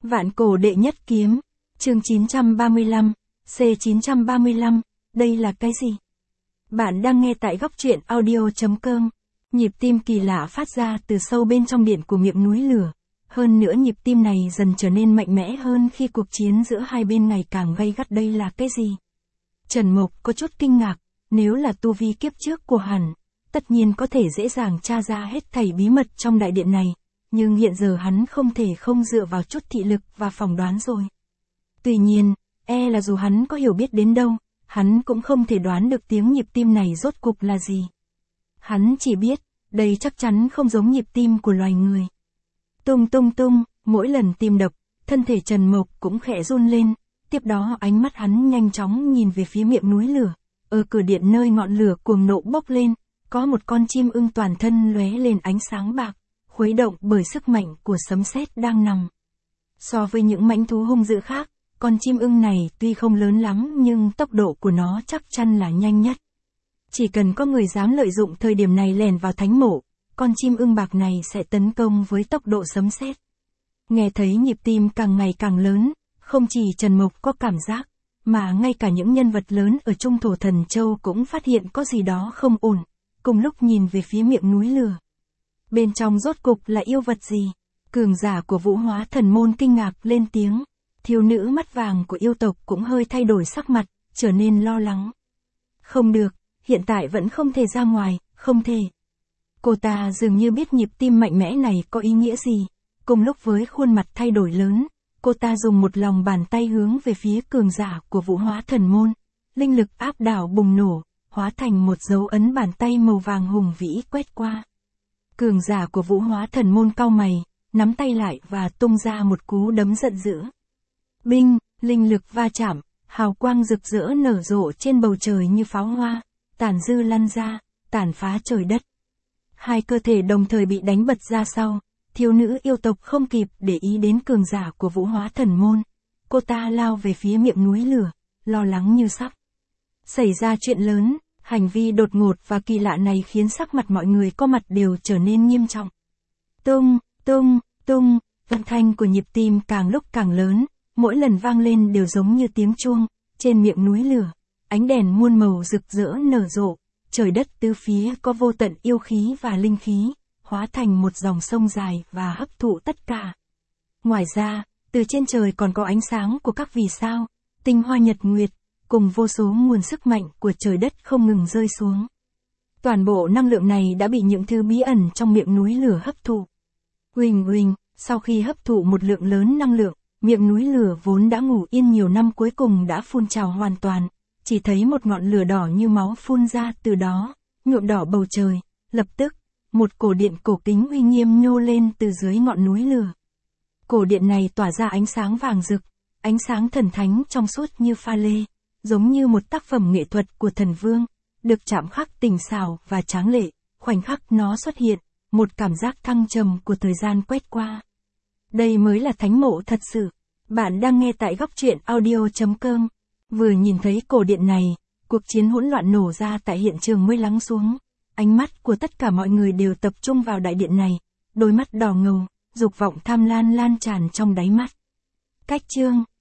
Vạn cổ đệ nhất kiếm. Chương 935, C935, đây là cái gì? Bạn đang nghe tại góc truyện audio.com. Nhịp tim kỳ lạ phát ra từ sâu bên trong điện của miệng núi lửa. Hơn nữa nhịp tim này dần trở nên mạnh mẽ hơn khi cuộc chiến giữa hai bên ngày càng gay gắt. Đây là cái gì? Trần Mộc có chút kinh ngạc, nếu là tu vi kiếp trước của hắn, tất nhiên có thể dễ dàng tra ra hết thảy bí mật trong đại điện này, nhưng hiện giờ hắn không thể không dựa vào chút thị lực và phỏng đoán rồi. Tuy nhiên, là dù hắn có hiểu biết đến đâu, hắn cũng không thể đoán được tiếng nhịp tim này rốt cuộc là gì. Hắn chỉ biết, đây chắc chắn không giống nhịp tim của loài người. Tung tung tung, mỗi lần tim đập, thân thể Trần Mộc cũng khẽ run lên, tiếp đó ánh mắt hắn nhanh chóng nhìn về phía miệng núi lửa. Ở cửa điện nơi ngọn lửa cuồng nộ bốc lên, có một con chim ưng toàn thân lóe lên ánh sáng bạc, khuấy động bởi sức mạnh của sấm sét đang nằm. So với những mãnh thú hung dữ khác, con chim ưng này tuy không lớn lắm nhưng tốc độ của nó chắc chắn là nhanh nhất. Chỉ cần có người dám lợi dụng thời điểm này lẻn vào thánh mộ, con chim ưng bạc này sẽ tấn công với tốc độ sấm sét. Nghe thấy nhịp tim càng ngày càng lớn, không chỉ Trần Mộc có cảm giác, mà ngay cả những nhân vật lớn ở Trung Thổ Thần Châu cũng phát hiện có gì đó không ổn, cùng lúc nhìn về phía miệng núi lửa. Bên trong rốt cục là yêu vật gì? Cường giả của Vũ Hóa Thần Môn kinh ngạc lên tiếng. Thiếu nữ mắt vàng của yêu tộc cũng hơi thay đổi sắc mặt, trở nên lo lắng. Không được, hiện tại vẫn không thể ra ngoài, không thể. Cô ta dường như biết nhịp tim mạnh mẽ này có ý nghĩa gì. Cùng lúc với khuôn mặt thay đổi lớn, cô ta dùng một lòng bàn tay hướng về phía cường giả của Vũ Hóa Thần Môn. Linh lực áp đảo bùng nổ, hóa thành một dấu ấn bàn tay màu vàng hùng vĩ quét qua. Cường giả của Vũ Hóa Thần Môn cau mày, nắm tay lại và tung ra một cú đấm giận dữ. Binh, linh lực va chạm, hào quang rực rỡ nở rộ trên bầu trời như pháo hoa, tàn dư lăn ra, tàn phá trời đất. Hai cơ thể đồng thời bị đánh bật ra sau, thiếu nữ yêu tộc không kịp để ý đến cường giả của Vũ Hóa Thần Môn. Cô ta lao về phía miệng núi lửa, lo lắng như sắp xảy ra chuyện lớn. Hành vi đột ngột và kỳ lạ này khiến sắc mặt mọi người có mặt đều trở nên nghiêm trọng. Tung, tung, tung, âm thanh của nhịp tim càng lúc càng lớn, mỗi lần vang lên đều giống như tiếng chuông. Trên miệng núi lửa, ánh đèn muôn màu rực rỡ nở rộ, trời đất tứ phía có vô tận yêu khí và linh khí, hóa thành một dòng sông dài và hấp thụ tất cả. Ngoài ra, từ trên trời còn có ánh sáng của các vì sao, tinh hoa nhật nguyệt, cùng vô số nguồn sức mạnh của trời đất không ngừng rơi xuống. Toàn bộ năng lượng này đã bị những thứ bí ẩn trong miệng núi lửa hấp thụ. Huỳnh huỳnh, sau khi hấp thụ một lượng lớn năng lượng, miệng núi lửa vốn đã ngủ yên nhiều năm cuối cùng đã phun trào hoàn toàn, chỉ thấy một ngọn lửa đỏ như máu phun ra từ đó, nhuộm đỏ bầu trời. Lập tức, một cổ điện cổ kính uy nghiêm nhô lên từ dưới ngọn núi lửa. Cổ điện này tỏa ra ánh sáng vàng rực, ánh sáng thần thánh trong suốt như pha lê, giống như một tác phẩm nghệ thuật của thần vương, được chạm khắc tinh xảo và tráng lệ. Khoảnh khắc nó xuất hiện, một cảm giác thăng trầm của thời gian quét qua. Đây mới là thánh mộ thật sự. Bạn đang nghe tại góc truyện audio.com. Vừa nhìn thấy cổ điện này, cuộc chiến hỗn loạn nổ ra tại hiện trường mới lắng xuống. Ánh mắt của tất cả mọi người đều tập trung vào đại điện này, đôi mắt đỏ ngầu, dục vọng tham lam lan tràn trong đáy mắt. Cách chương